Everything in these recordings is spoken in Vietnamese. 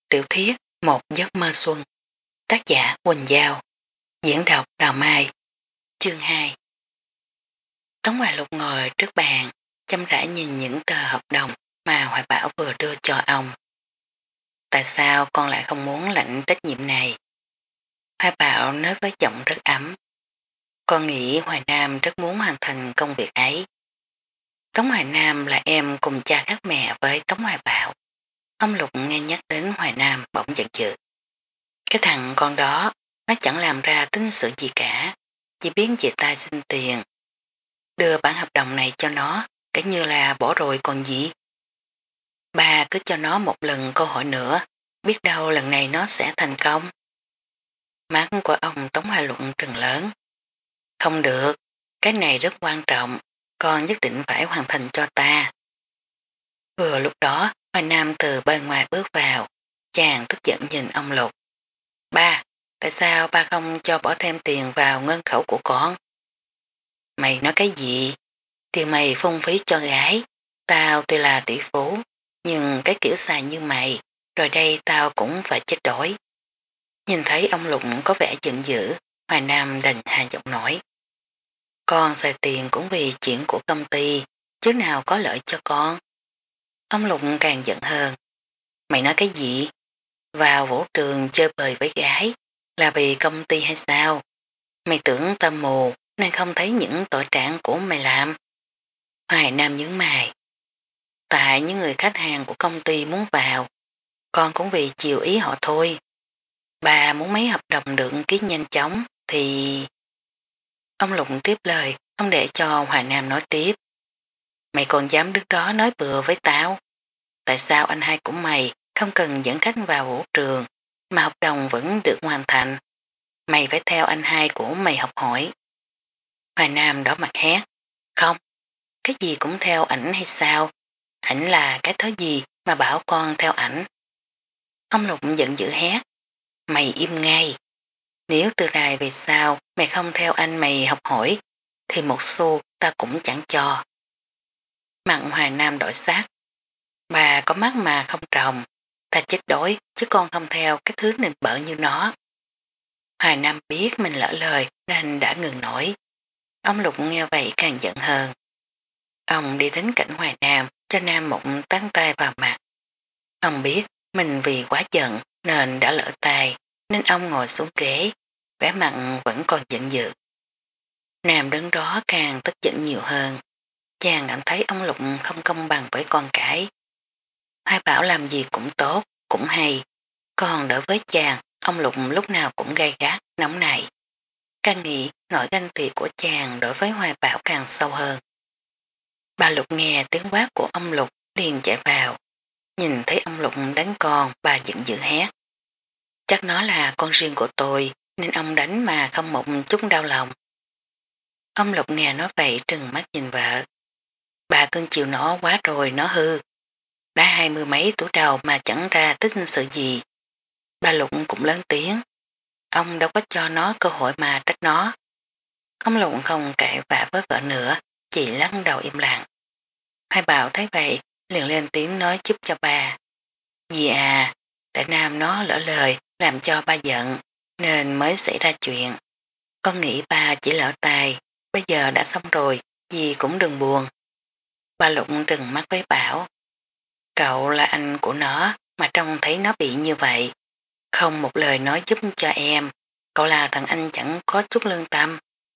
Tiểu thuyết Một giấc mơ xuân. Tác giả Quỳnh Giao. Diễn đọc Đào Mai. Chương 2. Tống Hoài Lục ngồi trước bàn, chăm rãi nhìn những tờ hợp đồng mà Hoài Bảo vừa đưa cho ông. Tại sao con lại không muốn lãnh trách nhiệm này? Hoài Bảo nói với giọng rất ấm. Con nghĩ Hoài Nam rất muốn hoàn thành công việc ấy. Tống Hoài Nam là em cùng cha khác mẹ với Tống Hoài Bảo. Ông Lục nghe nhắc đến Hoài Nam bỗng giận dữ. Cái thằng con đó, nó chẳng làm ra tính sự gì cả, chỉ biến về tay xin tiền. Đưa bản hợp đồng này cho nó, cái như là bỏ rồi còn gì. Bà cứ cho nó một lần cơ hội nữa, biết đâu lần này nó sẽ thành công. Mắt của ông Tống Hoài Luận trừng lớn. Không được, cái này rất quan trọng, con nhất định phải hoàn thành cho ta. Vừa lúc đó, Hoài Nam từ bên ngoài bước vào, chàng tức giận nhìn ông Lục. Ba, tại sao ba không cho bỏ thêm tiền vào ngân khẩu của con? Mày nói cái gì? Tiền mày phung phí cho gái. Tao tuy là tỷ phú, nhưng cái kiểu xài như mày, rồi đây tao cũng phải chết đói. Nhìn thấy ông Lục có vẻ giận dữ, Hoài Nam đành hạ giọng nói. Con xài tiền cũng vì chuyện của công ty, chứ nào có lợi cho con. Ông Lục càng giận hơn. Mày nói cái gì? Vào vũ trường chơi bời với gái là vì công ty hay sao? Mày tưởng tâm mù nên không thấy những tội trạng của mày làm. Hoài Nam nhướng mày. Tại những người khách hàng của công ty muốn vào, con cũng vì chiều ý họ thôi. Bà muốn mấy hợp đồng được ký nhanh chóng thì... Ông Lục tiếp lời, ông để cho Hoài Nam nói tiếp. Mày còn dám đứng đó nói bừa với tao? Tại sao anh hai của mày không cần dẫn khách vào vũ trường mà hợp đồng vẫn được hoàn thành? Mày phải theo anh hai của mày học hỏi. Hoài Nam đỏ mặt hét. Không, cái gì cũng theo ảnh hay sao? Ảnh là cái thứ gì mà bảo con theo ảnh? Ông Lục giận dữ hét. Mày im ngay. Nếu từ đài về sau mày không theo anh mày học hỏi thì một xu ta cũng chẳng cho. Mặn Hoài Nam đổi sắc. Bà có mắt mà không trồng. Ta chết đói chứ con không theo cái thứ nịnh bợ như nó. Hoài Nam biết mình lỡ lời nên đã ngừng nổi. Ông Lục nghe vậy càng giận hơn. Ông đi đến cạnh Hoài Nam cho Nam một tán tay vào mặt. Ông biết mình vì quá giận nên đã lỡ tay nên ông ngồi xuống ghế, vẻ mặt vẫn còn giận dữ. Nam đứng đó càng tức giận nhiều hơn. Chàng cảm thấy ông Lục không công bằng với con cái. Hai bảo làm gì cũng tốt, cũng hay. Còn đối với chàng, ông Lục lúc nào cũng gay gắt, nóng nảy. Càng nghĩ nỗi ganh tị của chàng đối với Hoài Bảo càng sâu hơn. Bà Lục nghe tiếng quát của ông Lục liền chạy vào. Nhìn thấy ông Lục đánh con, bà giận dữ hét. Chắc nó là con riêng của tôi, nên ông đánh mà không một chút đau lòng. Ông Lục nghe nói vậy trừng mắt nhìn vợ. Bà cưng chiều nó quá rồi, nó hư. Đã 20 mấy tuổi đầu mà chẳng ra tích sự gì. Bà Lục cũng lớn tiếng. Ông đâu có cho nó cơ hội mà trách nó. Ông Lục không cãi vã với vợ nữa, chỉ lắc đầu im lặng. Hai bảo thấy vậy, liền lên tiếng nói giúp cho bà. Dì à, tại Nam nó lỡ lời làm cho ba giận, nên mới xảy ra chuyện. Con nghĩ ba chỉ lỡ tài, bây giờ đã xong rồi, dì cũng đừng buồn. Ba Lục trừng mắt với Bảo. Cậu là anh của nó, mà trông thấy nó bị như vậy. Không một lời nói giúp cho em, cậu là thằng anh chẳng có chút lương tâm.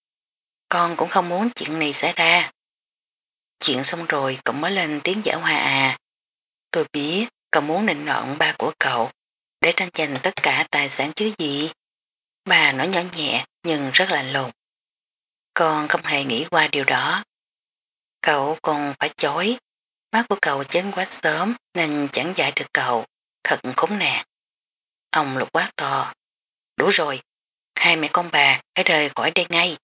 Con cũng không muốn chuyện này xảy ra. Chuyện xong rồi cậu mới lên tiếng giảng hòa à. Tôi biết cậu muốn nịnh nọt ba của cậu để tranh giành tất cả tài sản chứ gì. Bà nói nhỏ nhẹ nhưng rất lạnh lùng. Con không hề nghĩ qua điều đó. Cậu còn phải chối. Má của cậu chết quá sớm nên chẳng dạy được cậu. Thật khốn nạn. Ông Lục quát to. Đủ rồi. Hai mẹ con bà hãy rời khỏi đây ngay.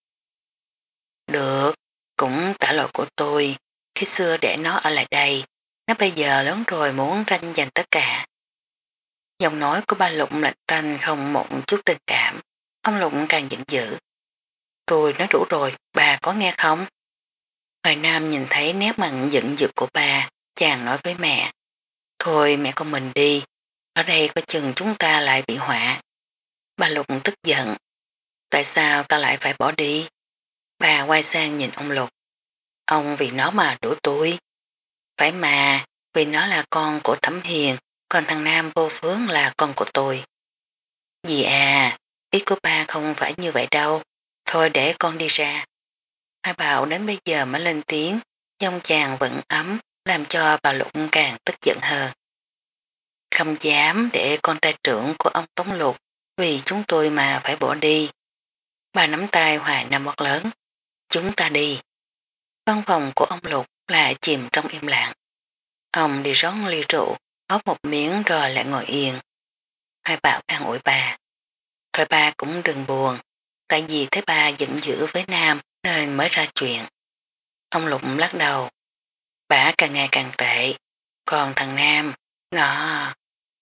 Được. Cũng tạ lỗi của tôi. Khi xưa để nó ở lại đây. Nó bây giờ lớn rồi muốn tranh giành tất cả. Giọng nói của ba Lục lạnh tanh không một chút tình cảm. Ông Lục càng giận dữ. Tôi nói đủ rồi, bà có nghe không? Hoài Nam nhìn thấy nét mặt giận dữ của bà, chàng nói với mẹ. Thôi mẹ con mình đi, Ở đây có chừng chúng ta lại bị họa. Bà Lục tức giận. Tại sao ta lại phải bỏ đi? Bà quay sang nhìn ông Lục. Ông vì nó mà đuổi tôi. Phải mà, vì nó là con của Thẩm Hiền, còn thằng Nam Vô Phướng là con của tôi. Dì à, ý của ba không phải như vậy đâu. Thôi để con đi ra. Hai Bảo đến bây giờ mới lên tiếng, dòng chàng vẫn ấm, làm cho bà Lục càng tức giận hơn. Không dám để con trai trưởng của ông Tống Lục vì chúng tôi mà phải bỏ đi. Bà nắm tay Hoài Nam quát lớn. Chúng ta đi. Văn phòng của ông Lục lại chìm trong im lặng. Ông đi rót ly rượu, hóp một miếng rồi lại ngồi yên. Hai Bảo an ủi bà. Thôi bà cũng đừng buồn, tại vì thấy bà giận dữ với Nam nên mới ra chuyện. Ông Lục lắc đầu. Bà càng ngày càng tệ, còn thằng Nam, nó...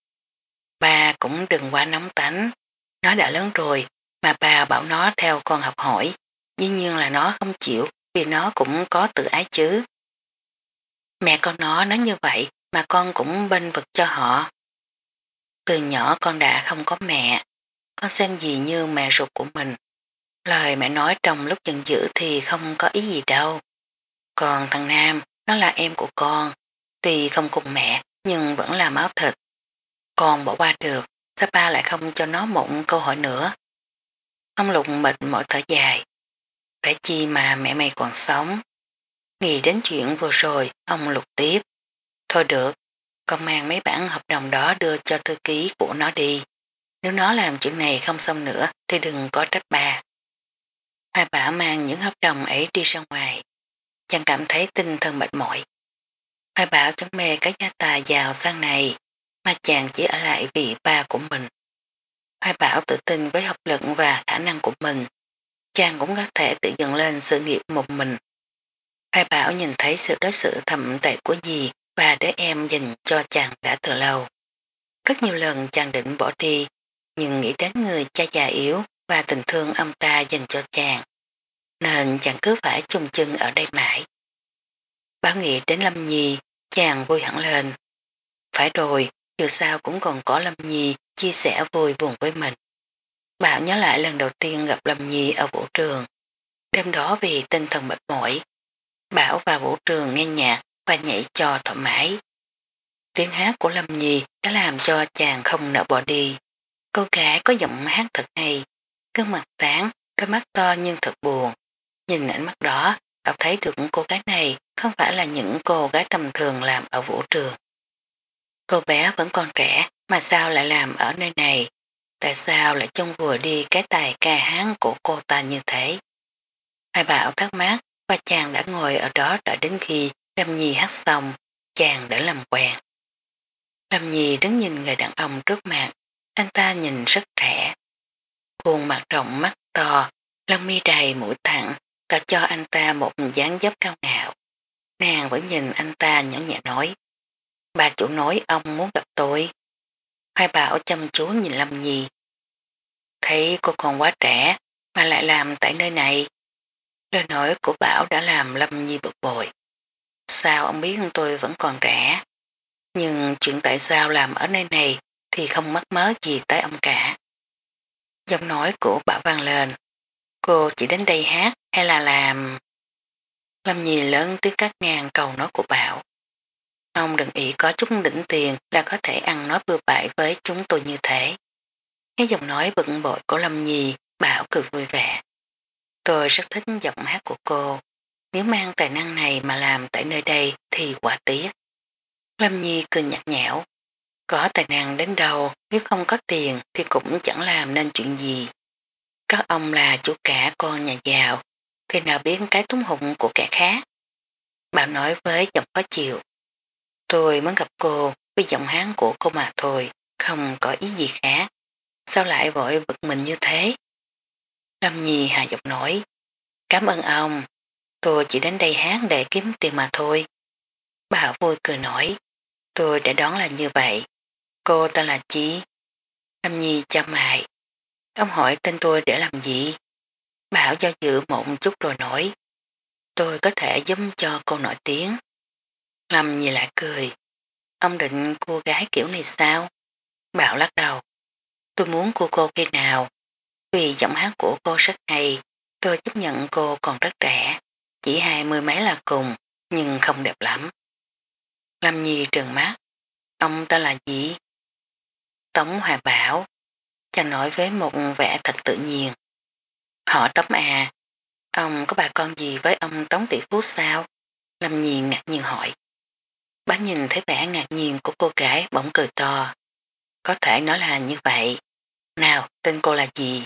Bà cũng đừng quá nóng tánh, nó đã lớn rồi mà bà bảo nó theo con học hỏi, dĩ nhiên là nó không chịu vì nó cũng có tự ái chứ. Mẹ con nó nói như vậy mà con cũng bênh vực cho họ. Từ nhỏ con đã không có mẹ, con xem gì như mẹ ruột của mình. Lời mẹ nói trong lúc giận dữ thì không có ý gì đâu. Còn thằng Nam, nó là em của con, tuy không cùng mẹ nhưng vẫn là máu thịt. Con bỏ qua được, sao ba lại không cho nó một câu hỏi nữa. Ông Lục mệt mỏi thở dài. Phải chi mà mẹ mày còn sống. Nghĩ đến chuyện vừa rồi, ông Lục tiếp. Thôi được, con mang mấy bản hợp đồng đó đưa cho thư ký của nó đi. Nếu nó làm chuyện này không xong nữa thì đừng có trách bà. Hai bà mang những hợp đồng ấy đi ra ngoài. Chàng cảm thấy tinh thần mệt mỏi. Hai bảo chẳng mê cái gia tài giàu sang này mà chàng chỉ ở lại vì ba của mình. Hai bảo tự tin với học lực và khả năng của mình. Chàng cũng có thể tự dựng lên sự nghiệp một mình. Hai bảo nhìn thấy sự đối xử thậm tệ của dì và đứa em dành cho chàng đã từ lâu. Rất nhiều lần chàng định bỏ đi, nhưng nghĩ đến người cha già yếu và tình thương ông ta dành cho chàng, nên chàng cứ phải chung chân ở đây mãi. Bảo nghĩ đến Lâm Nhi, chàng vui hẳn lên. Phải rồi, dù sao cũng còn có Lâm Nhi chia sẻ vui buồn với mình. Bảo nhớ lại lần đầu tiên gặp Lâm Nhi ở vũ trường. Đêm đó vì tinh thần mệt mỏi, Bảo vào vũ trường nghe nhạc và nhảy cho thoải mái. Tiếng hát của Lâm Nhi đã làm cho chàng không nỡ bỏ đi. Cô gái có giọng hát thật hay, gương mặt sáng, đôi mắt to nhưng thật buồn. Nhìn ánh mắt đó, Bảo thấy được cô gái này không phải là những cô gái tầm thường làm ở vũ trường. Cô bé vẫn còn trẻ mà sao lại làm ở nơi này? Tại sao lại trông vừa đi cái tài ca hát của cô ta như thế? Hai Bảo thắc mắc và chàng đã ngồi ở đó đợi đến khi Lâm Nhi hát xong, chàng đã làm quen. Lâm Nhi đứng nhìn người đàn ông trước mặt, anh ta nhìn rất trẻ. Khuôn mặt rộng mắt to, lông mi đầy mũi thẳng, tạo cho anh ta một dáng dấp cao ngạo. Nàng vẫn nhìn anh ta nhỏ nhẹ nói. Bà chủ nói ông muốn gặp tôi. Hai Bảo chăm chú nhìn Lâm Nhi. Thấy cô còn quá trẻ mà lại làm tại nơi này. Lời nói của Bảo đã làm Lâm Nhi bực bội. Sao ông biết tôi vẫn còn trẻ? Nhưng chuyện tại sao làm ở nơi này thì không mắc mớ gì tới ông cả. Giọng nói của Bảo vang lên. Cô chỉ đến đây hát hay là làm... Lâm Nhi lớn tiếng cắt ngang câu nói của Bảo. Ông đừng ý có chút đỉnh tiền là có thể ăn nói bừa bãi với chúng tôi như thế. Nghe giọng nói bận bội của Lâm Nhi, Bảo cười vui vẻ. Tôi rất thích giọng hát của cô. Nếu mang tài năng này mà làm tại nơi đây thì quả tiếc. Lâm Nhi cười nhạt nhẽo. Có tài năng đến đâu, nếu không có tiền thì cũng chẳng làm nên chuyện gì. Các ông là chủ cả con nhà giàu, thì nào biết cái túng hụng của kẻ khác. Bảo nói với giọng khó chịu. Tôi muốn gặp cô với giọng hán của cô mà thôi, không có ý gì khác. Sao lại vội bực mình như thế? Lâm Nhi hạ giọng nói. Cảm ơn ông, tôi chỉ đến đây hát để kiếm tiền mà thôi. Bảo vui cười nói. Tôi đã đoán là như vậy. Cô tên là Chí. Lâm Nhi chăm mại. Ông hỏi tên tôi để làm gì? Bảo do dự một chút rồi nói. Tôi có thể giúp cho cô nổi tiếng. Lâm Nhi lại cười. Ông định cô gái kiểu này sao? Bảo lắc đầu. Tôi muốn cô khi nào? Vì giọng hát của cô rất hay, tôi chấp nhận cô còn rất trẻ, chỉ 20 mấy là cùng, nhưng không đẹp lắm. Lâm Nhi trừng mắt. Ông ta là gì? Tống Hòa Bảo. Chàng nói với một vẻ thật tự nhiên. Họ Tống à, ông có bà con gì với ông Tống tỷ phú sao? Lâm Nhi ngạc nhiên hỏi. Bá nhìn thấy vẻ ngạc nhiên của cô gái bỗng cười to. Có thể nói là như vậy. Nào, tên cô là gì?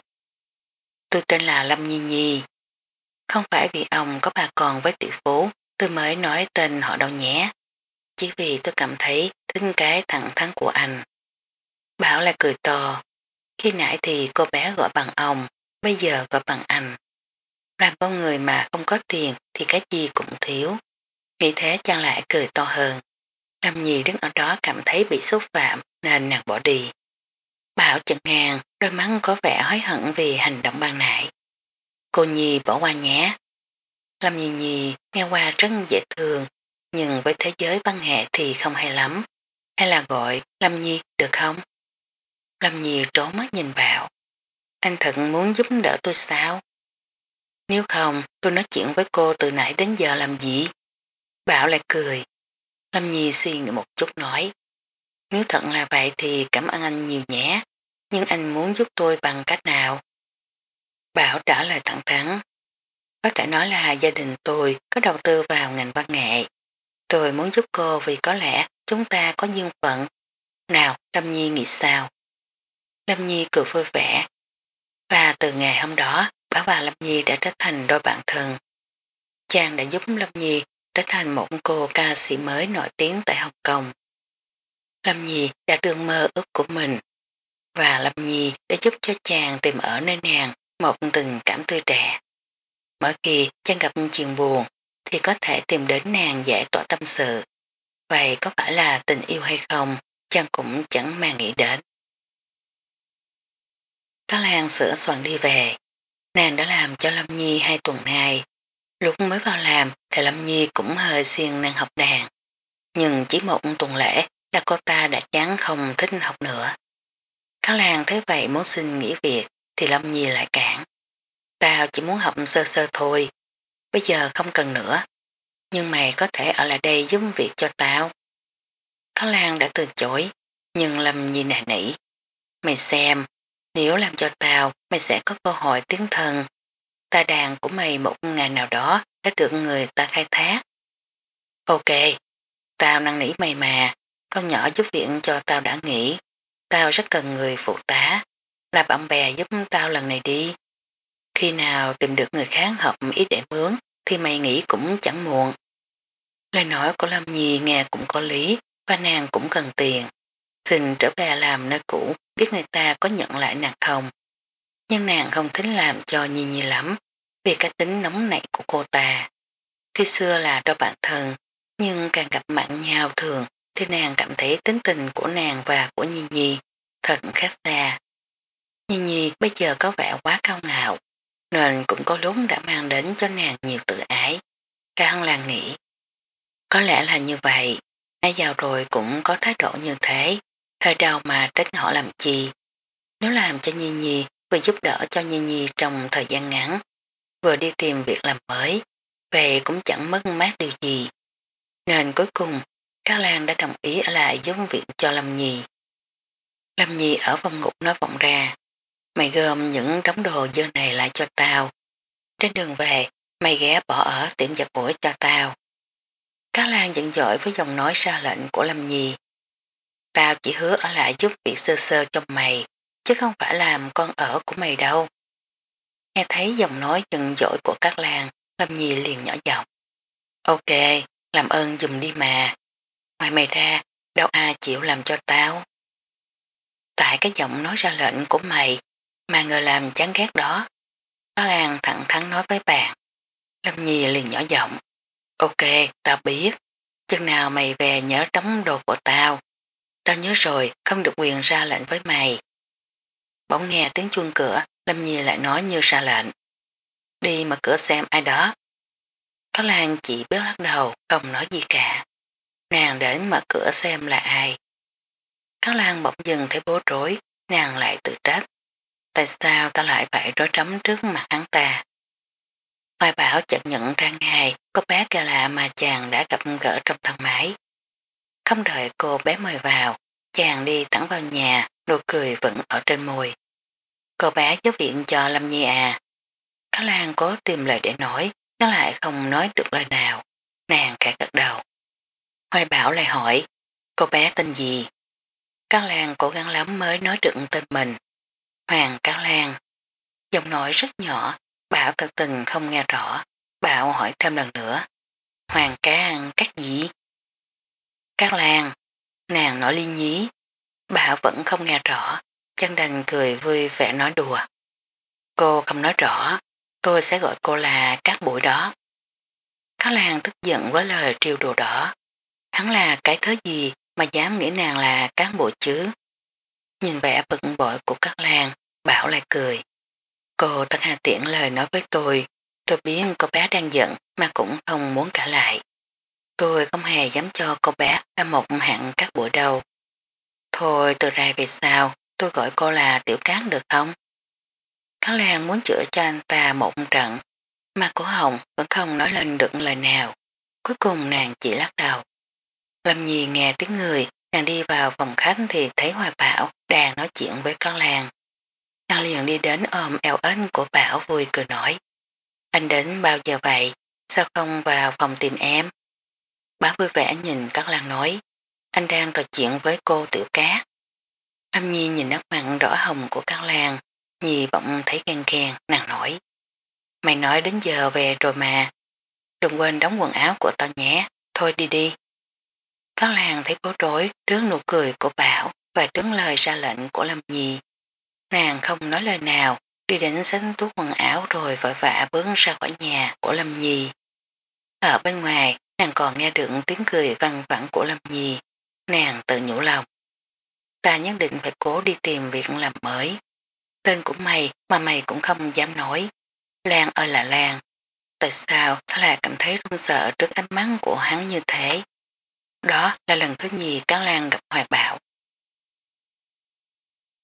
Tôi tên là Lâm Nhi Nhi. Không phải vì ông có bà con với tỷ phú tôi mới nói tên họ đâu nhé. Chỉ vì tôi cảm thấy tính cái thẳng thắn của anh. Bảo là cười to. Khi nãy thì cô bé gọi bằng ông, bây giờ gọi bằng anh. Làm con người mà không có tiền thì cái gì cũng thiếu. Nghĩ thế chàng lại cười to hơn. Lâm Nhi đứng ở đó cảm thấy bị xúc phạm nên nàng bỏ đi. Bảo chận ngang, đôi mắt có vẻ hối hận vì hành động ban nãy. Cô Nhi bỏ qua nhé. Lâm Nhi Nhi nghe qua rất dễ thương, nhưng với thế giới văn nghệ thì không hay lắm. Hay là gọi Lâm Nhi được không? Lâm Nhi trố mắt nhìn Bảo. Anh thật muốn giúp đỡ tôi sao? Nếu không, tôi nói chuyện với cô từ nãy đến giờ làm gì? Bảo lại cười. Lâm Nhi suy nghĩ một chút nói. Nếu thật là vậy thì cảm ơn anh nhiều nhé. Nhưng anh muốn giúp tôi bằng cách nào? Bảo trả lời thẳng thắn. Có thể nói là gia đình tôi có đầu tư vào ngành văn nghệ. Tôi muốn giúp cô vì có lẽ chúng ta có duyên phận. Nào, Lâm Nhi nghĩ sao? Lâm Nhi cười vui vẻ. Và từ ngày hôm đó, Bảo và Lâm Nhi đã trở thành đôi bạn thân. Chàng đã giúp Lâm Nhi trở thành một cô ca sĩ mới nổi tiếng tại Hồng Kông. Lâm Nhi đã được mơ ước của mình và Lâm Nhi đã giúp cho chàng tìm ở nơi nàng một tình cảm tươi trẻ. Mỗi khi chàng gặp chuyện buồn thì có thể tìm đến nàng giải tỏa tâm sự. Vậy có phải là tình yêu hay không, chàng cũng chẳng mà nghĩ đến. Có Lan sửa soạn đi về. Nàng đã làm cho Lâm Nhi 2 tuần nay. Lúc mới vào làm thì Lâm Nhi cũng hơi siêng năng học đàn. Nhưng chỉ một tuần lễ là cô ta đã chán không thích học nữa. Có Lan thấy vậy muốn xin nghỉ việc thì Lâm Nhi lại cản. Tao chỉ muốn học sơ sơ thôi. Bây giờ không cần nữa. Nhưng mày có thể ở lại đây giúp việc cho tao. Có Lan đã từ chối. Nhưng Lâm Nhi nài nỉ. Mày xem. Nếu làm cho tao mày sẽ có cơ hội tiến thân. Ta đàn của mày một ngày nào đó đã được người ta khai thác. Ok. Tao năn nỉ mày mà. Con nhỏ giúp việc cho tao đã nghỉ. Tao rất cần người phụ tá. Là bạn bè giúp tao lần này đi. Khi nào tìm được người khác hợp ý để mướn thì mày nghĩ cũng chẳng muộn. Lời nói của Lâm Nhi nghe cũng có lý và nàng cũng cần tiền. Xin trở về làm nơi cũ biết người ta có nhận lại nàng không. Nhưng nàng không thích làm cho Nhi Nhi lắm vì cái tính nóng nảy của cô ta. Khi xưa là đôi bạn thân nhưng càng gặp mặt nhau thường thì nàng cảm thấy tính tình của nàng và của Nhi Nhi thật khác xa. Nhi Nhi bây giờ có vẻ quá cao ngạo nên cũng có lúc đã mang đến cho nàng nhiều tự ái. Càng là nghĩ có lẽ là như vậy, ai giàu rồi cũng có thái độ như thế, thời đầu mà trách họ làm chi. Nếu làm cho Nhi Nhi vừa giúp đỡ cho Nhi Nhi trong thời gian ngắn, vừa đi tìm việc làm mới, về cũng chẳng mất mát điều gì. Nên cuối cùng, Các Lan đã đồng ý ở lại giúp việc cho Lâm Nhi. Lâm Nhi ở phòng ngủ nói vọng ra, mày gom những đống đồ dơ này lại cho tao. Trên đường về, mày ghé bỏ ở tiệm giặt ủi cho tao. Các Lan giận dỗi với giọng nói ra lệnh của Lâm Nhi. Tao chỉ hứa ở lại giúp việc sơ sơ cho mày, chứ không phải làm con ở của mày đâu. Nghe thấy giọng nói giận dỗi của các Lan, Lâm Nhi liền nhỏ giọng. Ok, làm ơn dùm đi mà. Ngoài mày ra, đâu ai chịu làm cho tao. Tại cái giọng nói ra lệnh của mày, mà người làm chán ghét đó. Các Lan thẳng thắn nói với bạn. Lâm Nhi liền nhỏ giọng. Ok, tao biết. Chừng nào mày về nhớ đóng đồ của tao. Tao nhớ rồi, không được quyền ra lệnh với mày. Bỗng nghe tiếng chuông cửa, Lâm Nhi lại nói như ra lệnh. Đi mở cửa xem ai đó. Có Lan chỉ biết lắc đầu, không nói gì cả. Nàng đến mở cửa xem là ai. Các Lan bỗng dừng thấy bối rối, nàng lại tự trách. Tại sao ta lại phải rối rắm trước mặt hắn ta? Hoài Bảo chợt nhận ra ngày có bé kia lạ mà chàng đã gặp gỡ trong thang máy. Không đợi cô bé mời vào, chàng đi thẳng vào nhà, nụ cười vẫn ở trên môi. Cô bé giúp viện cho Lâm Nhi à. Các Lan cố tìm lời để nói, nó lại không nói được lời nào. Nàng khẽ gật đầu. Hoài Bảo lại hỏi, cô bé tên gì? Các Lan cố gắng lắm mới nói được tên mình. Hoàng Các Lan. Giọng nói rất nhỏ, Bảo thật tình không nghe rõ. Bảo hỏi thêm lần nữa. Hoàng Các gì? Các Lan. Nàng nói ly nhí. Bảo vẫn không nghe rõ. Chân đành cười vui vẻ nói đùa. Cô không nói rõ. Tôi sẽ gọi cô là Cát Bụi đó. Các Lan tức giận với lời trêu đùa đó. Hắn là cái thớ gì mà dám nghĩ nàng là cán bộ chứ? Nhìn vẻ bực bội của các Lan, Bảo lại cười. Cô thật hà tiện lời nói với tôi biết cô bé đang giận mà cũng không muốn cả lại. Tôi không hề dám cho cô bé là một hạng các bụi đâu. Thôi từ ra về sau, tôi gọi cô là Tiểu Cát được không? Các Lan muốn chữa cho anh ta một trận, mà cổ họng vẫn không nói lên được lời nào. Cuối cùng nàng chỉ lắc đầu. Lâm Nhi nghe tiếng người, nàng đi vào phòng khách thì thấy Hòa Bảo đang nói chuyện với con làng. Nàng liền đi đến ôm eo ếch của Bảo vui cười nói. Anh đến bao giờ vậy? Sao không vào phòng tìm em? Bảo vui vẻ nhìn các làng nói. Anh đang trò chuyện với cô Tiểu Cát. Lâm Nhi nhìn nét mặt đỏ hồng của các làng, Nhi bỗng thấy ghen ghen, nàng nói. Mày nói đến giờ về rồi mà. Đừng quên đóng quần áo của tao nhé, thôi đi đi. Các làng thấy bối rối trước nụ cười của Bảo và trước lời ra lệnh của Lâm Nhi. Nàng không nói lời nào, đi đến xách túi quần áo rồi vội vã bước ra khỏi nhà của Lâm Nhi. Ở bên ngoài, nàng còn nghe được tiếng cười văng vẳng của Lâm Nhi. Nàng tự nhủ lòng. Ta nhất định phải cố đi tìm việc làm mới. Tên của mày mà mày cũng không dám nói. Lan ơi là Lan. Tại sao ta lại cảm thấy run sợ trước ánh mắt của hắn như thế? Đó là lần thứ nhì Cáo Lan gặp Hoài Bảo.